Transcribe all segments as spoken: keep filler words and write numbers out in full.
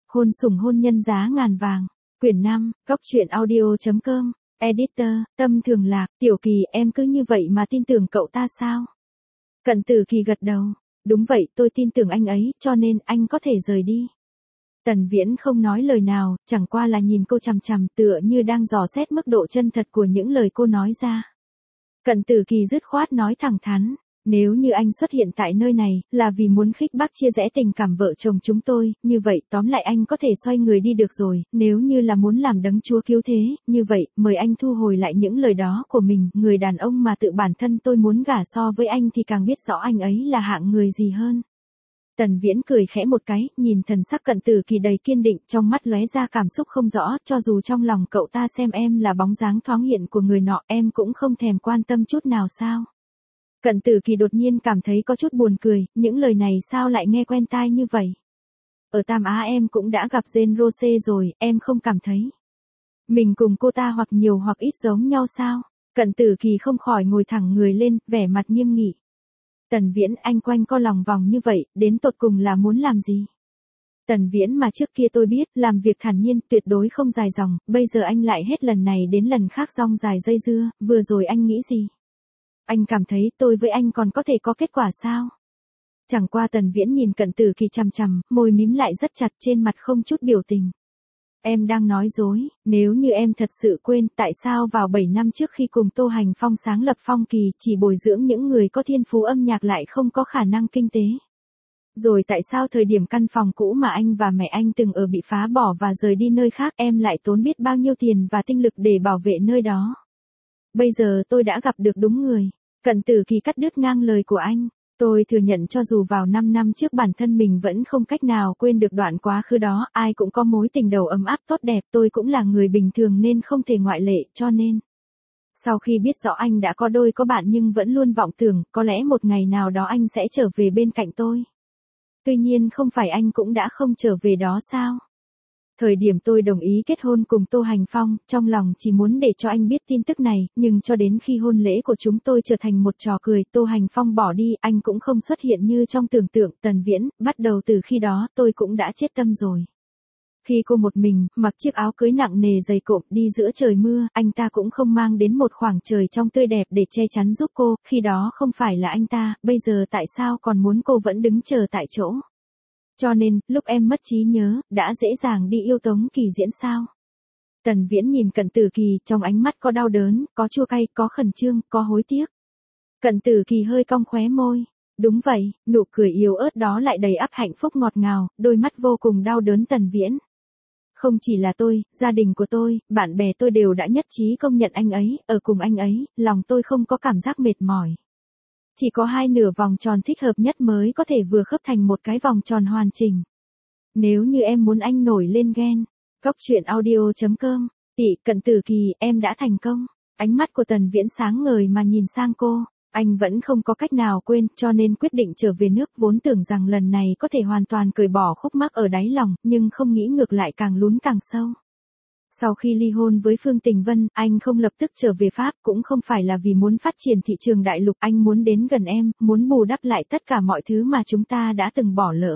Hôn sủng hôn nhân giá ngàn vàng. Quyển năm, Cóc truyện audio.com. Editor, Tâm Thường Lạc. Tiểu Kỳ, em cứ như vậy mà tin tưởng cậu ta sao? Cận Tử Kỳ gật đầu. Đúng vậy, tôi tin tưởng anh ấy, cho nên anh có thể rời đi. Tần Viễn không nói lời nào, chẳng qua là nhìn cô chằm chằm, tựa như đang dò xét mức độ chân thật của những lời cô nói ra. Cận Tử Kỳ dứt khoát nói thẳng thắn, nếu như anh xuất hiện tại nơi này, là vì muốn khích bác chia rẽ tình cảm vợ chồng chúng tôi, như vậy tóm lại anh có thể xoay người đi được rồi, nếu như là muốn làm đấng chúa cứu thế, như vậy, mời anh thu hồi lại những lời đó của mình, người đàn ông mà tự bản thân tôi muốn gả so với anh thì càng biết rõ anh ấy là hạng người gì hơn. Tần Viễn cười khẽ một cái, nhìn thần sắc Cận Tử Kỳ đầy kiên định, trong mắt lóe ra cảm xúc không rõ, cho dù trong lòng cậu ta xem em là bóng dáng thoáng hiện của người nọ, em cũng không thèm quan tâm chút nào sao? Cận Tử Kỳ đột nhiên cảm thấy có chút buồn cười, những lời này sao lại nghe quen tai như vậy? Ở Tam Á em cũng đã gặp Jane Rose rồi, em không cảm thấy mình cùng cô ta hoặc nhiều hoặc ít giống nhau sao? Cận Tử Kỳ không khỏi ngồi thẳng người lên, vẻ mặt nghiêm nghị. Tần Viễn, anh quanh co lòng vòng như vậy, đến tột cùng là muốn làm gì? Tần Viễn, mà trước kia tôi biết, làm việc thản nhiên, tuyệt đối không dài dòng, bây giờ anh lại hết lần này đến lần khác rong dài dây dưa, vừa rồi anh nghĩ gì? Anh cảm thấy tôi với anh còn có thể có kết quả sao? Chẳng qua Tần Viễn nhìn Cận Tử Kỳ chằm chằm, môi mím lại rất chặt, trên mặt không chút biểu tình. Em đang nói dối, nếu như em thật sự quên, tại sao vào bảy năm trước khi cùng Tô Hành Phong sáng lập Phong Kỳ, chỉ bồi dưỡng những người có thiên phú âm nhạc lại không có khả năng kinh tế? Rồi tại sao thời điểm căn phòng cũ mà anh và mẹ anh từng ở bị phá bỏ và rời đi nơi khác, em lại tốn biết bao nhiêu tiền và tinh lực để bảo vệ nơi đó? Bây giờ tôi đã gặp được đúng người. Cận Tử Kỳ cắt đứt ngang lời của anh. Tôi thừa nhận cho dù vào năm năm trước bản thân mình vẫn không cách nào quên được đoạn quá khứ đó, ai cũng có mối tình đầu ấm áp tốt đẹp, tôi cũng là người bình thường nên không thể ngoại lệ, cho nên. Sau khi biết rõ anh đã có đôi có bạn nhưng vẫn luôn vọng tưởng, có lẽ một ngày nào đó anh sẽ trở về bên cạnh tôi. Tuy nhiên không phải anh cũng đã không trở về đó sao? Thời điểm tôi đồng ý kết hôn cùng Tô Hành Phong, trong lòng chỉ muốn để cho anh biết tin tức này, nhưng cho đến khi hôn lễ của chúng tôi trở thành một trò cười, Tô Hành Phong bỏ đi, anh cũng không xuất hiện như trong tưởng tượng. Tần Viễn, bắt đầu từ khi đó, tôi cũng đã chết tâm rồi. Khi cô một mình, mặc chiếc áo cưới nặng nề dày cộm đi giữa trời mưa, anh ta cũng không mang đến một khoảng trời trong tươi đẹp để che chắn giúp cô, khi đó không phải là anh ta, bây giờ tại sao còn muốn cô vẫn đứng chờ tại chỗ? Cho nên, lúc em mất trí nhớ, đã dễ dàng đi yêu Tống Kỳ Diễn sao? Tần Viễn nhìn Cận Tử Kỳ, trong ánh mắt có đau đớn, có chua cay, có khẩn trương, có hối tiếc. Cận Tử Kỳ hơi cong khóe môi. Đúng vậy, nụ cười yếu ớt đó lại đầy ắp hạnh phúc ngọt ngào, đôi mắt vô cùng đau đớn. Tần Viễn. Không chỉ là tôi, gia đình của tôi, bạn bè tôi đều đã nhất trí công nhận anh ấy, ở cùng anh ấy, lòng tôi không có cảm giác mệt mỏi. Chỉ có hai nửa vòng tròn thích hợp nhất mới có thể vừa khớp thành một cái vòng tròn hoàn chỉnh. Nếu như em muốn anh nổi lên ghen, Cóc truyện audio.com, Tị, Cận Tử Kỳ, em đã thành công. Ánh mắt của Tần Viễn sáng ngời mà nhìn sang cô, anh vẫn không có cách nào quên, cho nên quyết định trở về nước, vốn tưởng rằng lần này có thể hoàn toàn cởi bỏ khúc mắc ở đáy lòng, nhưng không nghĩ ngược lại càng lún càng sâu. Sau khi ly hôn với Phương Tình Vân, anh không lập tức trở về Pháp, cũng không phải là vì muốn phát triển thị trường đại lục, anh muốn đến gần em, muốn bù đắp lại tất cả mọi thứ mà chúng ta đã từng bỏ lỡ.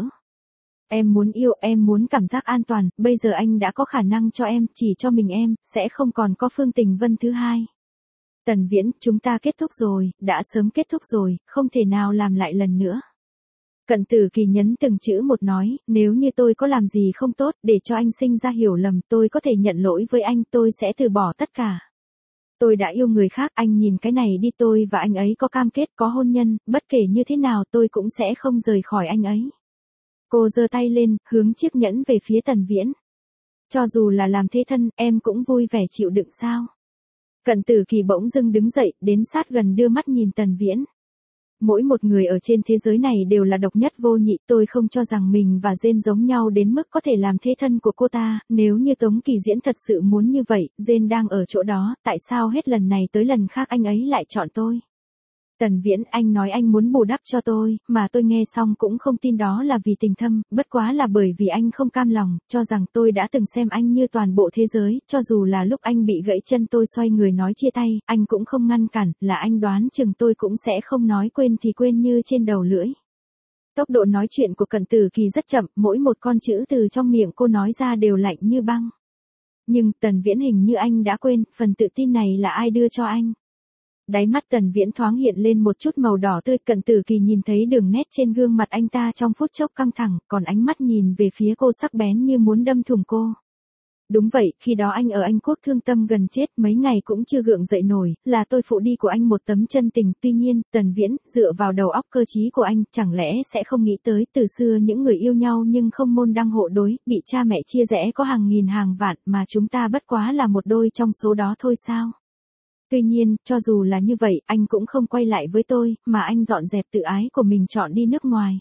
Em muốn yêu, em muốn cảm giác an toàn, bây giờ anh đã có khả năng cho em, chỉ cho mình em, sẽ không còn có Phương Tình Vân thứ hai. Tần Viễn, chúng ta kết thúc rồi, đã sớm kết thúc rồi, không thể nào làm lại lần nữa. Cận Tử Kỳ nhấn từng chữ một nói, nếu như tôi có làm gì không tốt, để cho anh sinh ra hiểu lầm, tôi có thể nhận lỗi với anh, tôi sẽ từ bỏ tất cả. Tôi đã yêu người khác, anh nhìn cái này đi, tôi và anh ấy có cam kết, có hôn nhân, bất kể như thế nào tôi cũng sẽ không rời khỏi anh ấy. Cô giơ tay lên, hướng chiếc nhẫn về phía Tần Viễn. Cho dù là làm thế thân, em cũng vui vẻ chịu đựng sao? Cận Tử Kỳ bỗng dưng đứng dậy, đến sát gần đưa mắt nhìn Tần Viễn. Mỗi một người ở trên thế giới này đều là độc nhất vô nhị, tôi không cho rằng mình và Jane giống nhau đến mức có thể làm thế thân của cô ta, nếu như Tống Kỳ Diễn thật sự muốn như vậy, Jane đang ở chỗ đó, tại sao hết lần này tới lần khác anh ấy lại chọn tôi? Tần Viễn, anh nói anh muốn bù đắp cho tôi, mà tôi nghe xong cũng không tin đó là vì tình thâm, bất quá là bởi vì anh không cam lòng, cho rằng tôi đã từng xem anh như toàn bộ thế giới, cho dù là lúc anh bị gãy chân tôi xoay người nói chia tay, anh cũng không ngăn cản, là anh đoán chừng tôi cũng sẽ không nói quên thì quên như trên đầu lưỡi. Tốc độ nói chuyện của Cận Tử Kỳ rất chậm, mỗi một con chữ từ trong miệng cô nói ra đều lạnh như băng. Nhưng Tần Viễn hình như anh đã quên, phần tự tin này là ai đưa cho anh. Đáy mắt Tần Viễn thoáng hiện lên một chút màu đỏ tươi, Cận Tử Kỳ nhìn thấy đường nét trên gương mặt anh ta trong phút chốc căng thẳng, còn ánh mắt nhìn về phía cô sắc bén như muốn đâm thủng cô. Đúng vậy, khi đó anh ở Anh Quốc thương tâm gần chết, mấy ngày cũng chưa gượng dậy nổi, là tôi phụ đi của anh một tấm chân tình. Tuy nhiên, Tần Viễn, dựa vào đầu óc cơ trí của anh, chẳng lẽ sẽ không nghĩ tới, từ xưa những người yêu nhau nhưng không môn đăng hộ đối, bị cha mẹ chia rẽ có hàng nghìn hàng vạn, mà chúng ta bất quá là một đôi trong số đó thôi sao? Tuy nhiên, cho dù là như vậy, anh cũng không quay lại với tôi, mà anh dọn dẹp tự ái của mình chọn đi nước ngoài.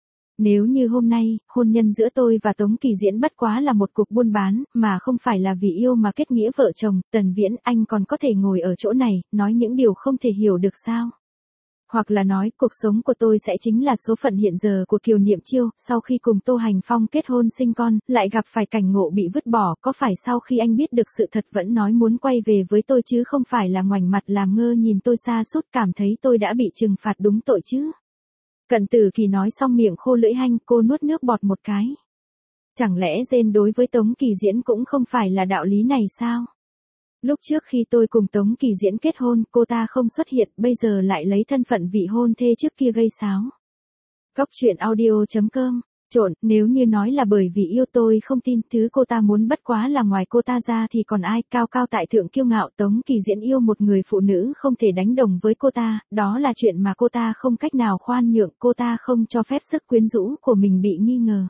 Nếu như hôm nay, hôn nhân giữa tôi và Tống Kỳ Diễn bất quá là một cuộc buôn bán, mà không phải là vì yêu mà kết nghĩa vợ chồng, Tần Viễn, anh còn có thể ngồi ở chỗ này, nói những điều không thể hiểu được sao? Hoặc là nói, cuộc sống của tôi sẽ chính là số phận hiện giờ của Kiều Niệm Chiêu, sau khi cùng Tô Hành Phong kết hôn sinh con, lại gặp phải cảnh ngộ bị vứt bỏ, có phải sau khi anh biết được sự thật vẫn nói muốn quay về với tôi chứ không phải là ngoảnh mặt làm ngơ nhìn tôi xa sút cảm thấy tôi đã bị trừng phạt đúng tội chứ? Cận Tử Kỳ nói xong miệng khô lưỡi hanh, cô nuốt nước bọt một cái. Chẳng lẽ Jane đối với Tống Kỳ Diễn cũng không phải là đạo lý này sao? Lúc trước khi tôi cùng Tống Kỳ Diễn kết hôn, cô ta không xuất hiện, bây giờ lại lấy thân phận vị hôn thê trước kia gây xáo. Cóc truyện audio chấm com, trộn, nếu như nói là bởi vì yêu tôi không tin, thứ cô ta muốn bất quá là ngoài cô ta ra thì còn ai, cao cao tại thượng kiêu ngạo. Tống Kỳ Diễn yêu một người phụ nữ không thể đánh đồng với cô ta, đó là chuyện mà cô ta không cách nào khoan nhượng, cô ta không cho phép sức quyến rũ của mình bị nghi ngờ.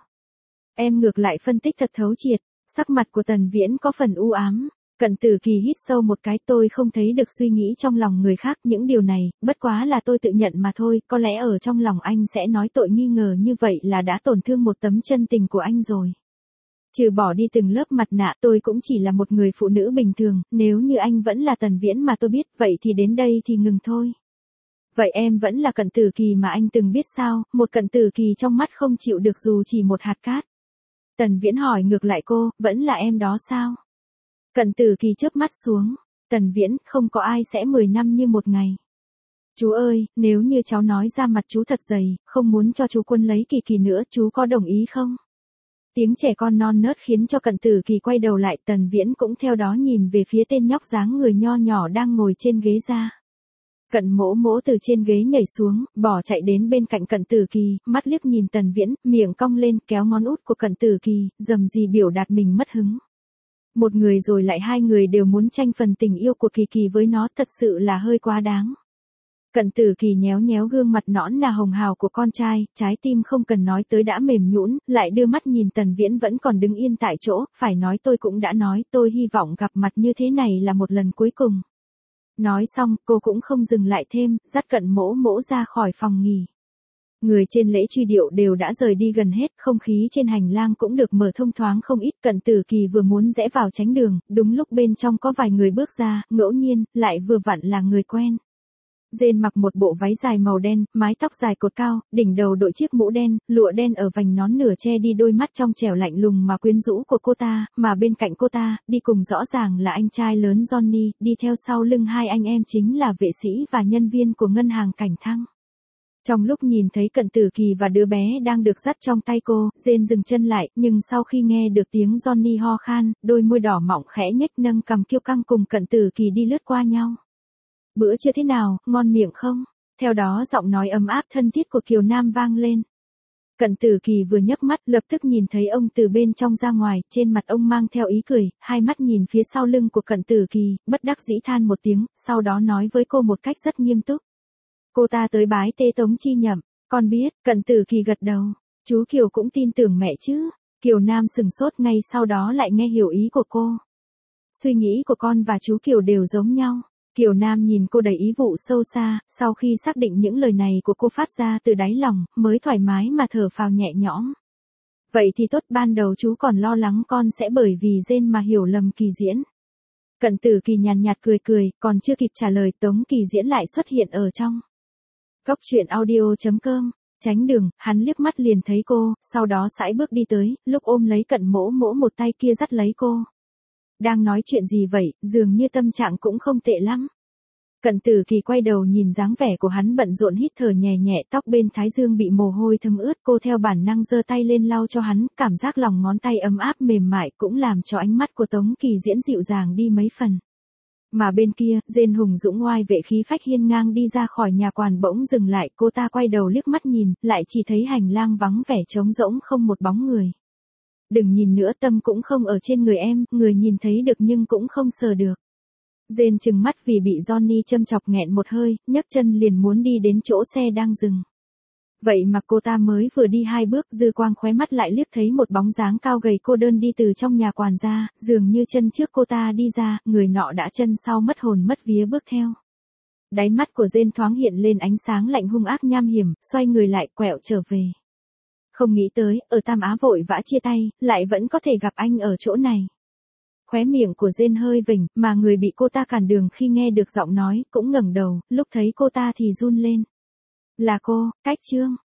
Em ngược lại phân tích thật thấu triệt, sắc mặt của Tần Viễn có phần u ám. Cận Tử Kỳ hít sâu một cái, tôi không thấy được suy nghĩ trong lòng người khác, những điều này, bất quá là tôi tự nhận mà thôi, có lẽ ở trong lòng anh sẽ nói tội nghi ngờ như vậy là đã tổn thương một tấm chân tình của anh rồi. Trừ bỏ đi từng lớp mặt nạ, tôi cũng chỉ là một người phụ nữ bình thường, nếu như anh vẫn là Tần Viễn mà tôi biết, vậy thì đến đây thì ngừng thôi. Vậy em vẫn là Cận Tử Kỳ mà anh từng biết sao, một Cận Tử Kỳ trong mắt không chịu được dù chỉ một hạt cát. Tần Viễn hỏi ngược lại cô, vẫn là em đó sao? Cận Tử Kỳ chớp mắt xuống, Tần Viễn, không có ai sẽ mười năm như một ngày. Chú ơi, nếu như cháu nói ra mặt chú thật dày, không muốn cho chú Quân lấy Kỳ Kỳ nữa, chú có đồng ý không? Tiếng trẻ con non nớt khiến cho Cận Tử Kỳ quay đầu lại, Tần Viễn cũng theo đó nhìn về phía tên nhóc dáng người nho nhỏ đang ngồi trên ghế ra. Cận Mỗ Mỗ từ trên ghế nhảy xuống, bỏ chạy đến bên cạnh Cận Tử Kỳ, mắt liếc nhìn Tần Viễn, miệng cong lên, kéo ngón út của Cận Tử Kỳ, dầm gì biểu đạt mình mất hứng. Một người rồi lại hai người đều muốn tranh phần tình yêu của Kỳ Kỳ với nó, thật sự là hơi quá đáng. Cận Tử Kỳ nhéo nhéo gương mặt nõn nà hồng hào của con trai, trái tim không cần nói tới đã mềm nhũn, lại đưa mắt nhìn Tần Viễn vẫn còn đứng yên tại chỗ, phải nói tôi cũng đã nói, tôi hy vọng gặp mặt như thế này là một lần cuối cùng. Nói xong, cô cũng không dừng lại thêm, dắt Cận Mỗ Mỗ ra khỏi phòng nghỉ. Người trên lễ truy điệu đều đã rời đi gần hết, không khí trên hành lang cũng được mở thông thoáng không ít. Cận Tử Kỳ vừa muốn rẽ vào tránh đường, đúng lúc bên trong có vài người bước ra, ngẫu nhiên, lại vừa vặn là người quen. Jane mặc một bộ váy dài màu đen, mái tóc dài cột cao, đỉnh đầu đội chiếc mũ đen, lụa đen ở vành nón nửa che đi đôi mắt trong trẻo lạnh lùng mà quyến rũ của cô ta, mà bên cạnh cô ta, đi cùng rõ ràng là anh trai lớn Johnny, đi theo sau lưng hai anh em chính là vệ sĩ và nhân viên của ngân hàng Cảnh Thăng. Trong lúc nhìn thấy Cận Tử Kỳ và đứa bé đang được dắt trong tay cô, Jane dừng chân lại, nhưng sau khi nghe được tiếng Johnny ho khan, đôi môi đỏ mọng khẽ nhếch nâng cằm kiêu căng cùng Cận Tử Kỳ đi lướt qua nhau. Bữa trưa thế nào, ngon miệng không? Theo đó giọng nói ấm áp thân thiết của Kiều Nam vang lên. Cận Tử Kỳ vừa nhấc mắt, lập tức nhìn thấy ông từ bên trong ra ngoài, trên mặt ông mang theo ý cười, hai mắt nhìn phía sau lưng của Cận Tử Kỳ, bất đắc dĩ than một tiếng, sau đó nói với cô một cách rất nghiêm túc. Cô ta tới bái tê Tống Chi Nhậm, con biết. Cận Tử Kỳ gật đầu, chú Kiều cũng tin tưởng mẹ chứ. Kiều Nam sừng sốt, ngay sau đó lại nghe hiểu ý của cô. Suy nghĩ của con và chú Kiều đều giống nhau. Kiều Nam nhìn cô đầy ý vụ sâu xa, sau khi xác định những lời này của cô phát ra từ đáy lòng, mới thoải mái mà thở phào nhẹ nhõm. Vậy thì tốt, ban đầu chú còn lo lắng con sẽ bởi vì Jane mà hiểu lầm Kỳ Diễn. Cận Tử Kỳ nhàn nhạt cười cười, còn chưa kịp trả lời Tống Kỳ Diễn lại xuất hiện ở trong. Cóc truyện audio chấm com, tránh đường, hắn liếc mắt liền thấy cô, sau đó sải bước đi tới, lúc ôm lấy Cận Mỗ Mỗ một tay kia dắt lấy cô. Đang nói chuyện gì vậy, dường như tâm trạng cũng không tệ lắm. Cận Tử Kỳ quay đầu nhìn dáng vẻ của hắn bận rộn hít thở nhẹ nhẹ, tóc bên thái dương bị mồ hôi thấm ướt, cô theo bản năng giơ tay lên lau cho hắn, cảm giác lòng ngón tay ấm áp mềm mại cũng làm cho ánh mắt của Tống Kỳ Diễn dịu dàng đi mấy phần. Mà bên kia, Diên hùng dũng oai vệ khí phách hiên ngang đi ra khỏi nhà quản bỗng dừng lại, cô ta quay đầu liếc mắt nhìn, lại chỉ thấy hành lang vắng vẻ trống rỗng không một bóng người. Đừng nhìn nữa, tâm cũng không ở trên người em, người nhìn thấy được nhưng cũng không sờ được. Diên trừng mắt vì bị Johnny châm chọc nghẹn một hơi, nhấc chân liền muốn đi đến chỗ xe đang dừng. Vậy mà cô ta mới vừa đi hai bước, dư quang khóe mắt lại liếc thấy một bóng dáng cao gầy cô đơn đi từ trong nhà quản ra, dường như chân trước cô ta đi ra, người nọ đã chân sau mất hồn mất vía bước theo. Đáy mắt của Diên thoáng hiện lên ánh sáng lạnh hung ác nham hiểm, xoay người lại quẹo trở về. Không nghĩ tới, ở Tam Á vội vã chia tay, lại vẫn có thể gặp anh ở chỗ này. Khóe miệng của Diên hơi vểnh, mà người bị cô ta cản đường khi nghe được giọng nói, cũng ngẩng đầu, lúc thấy cô ta thì run lên. Là cô, Cách Trương.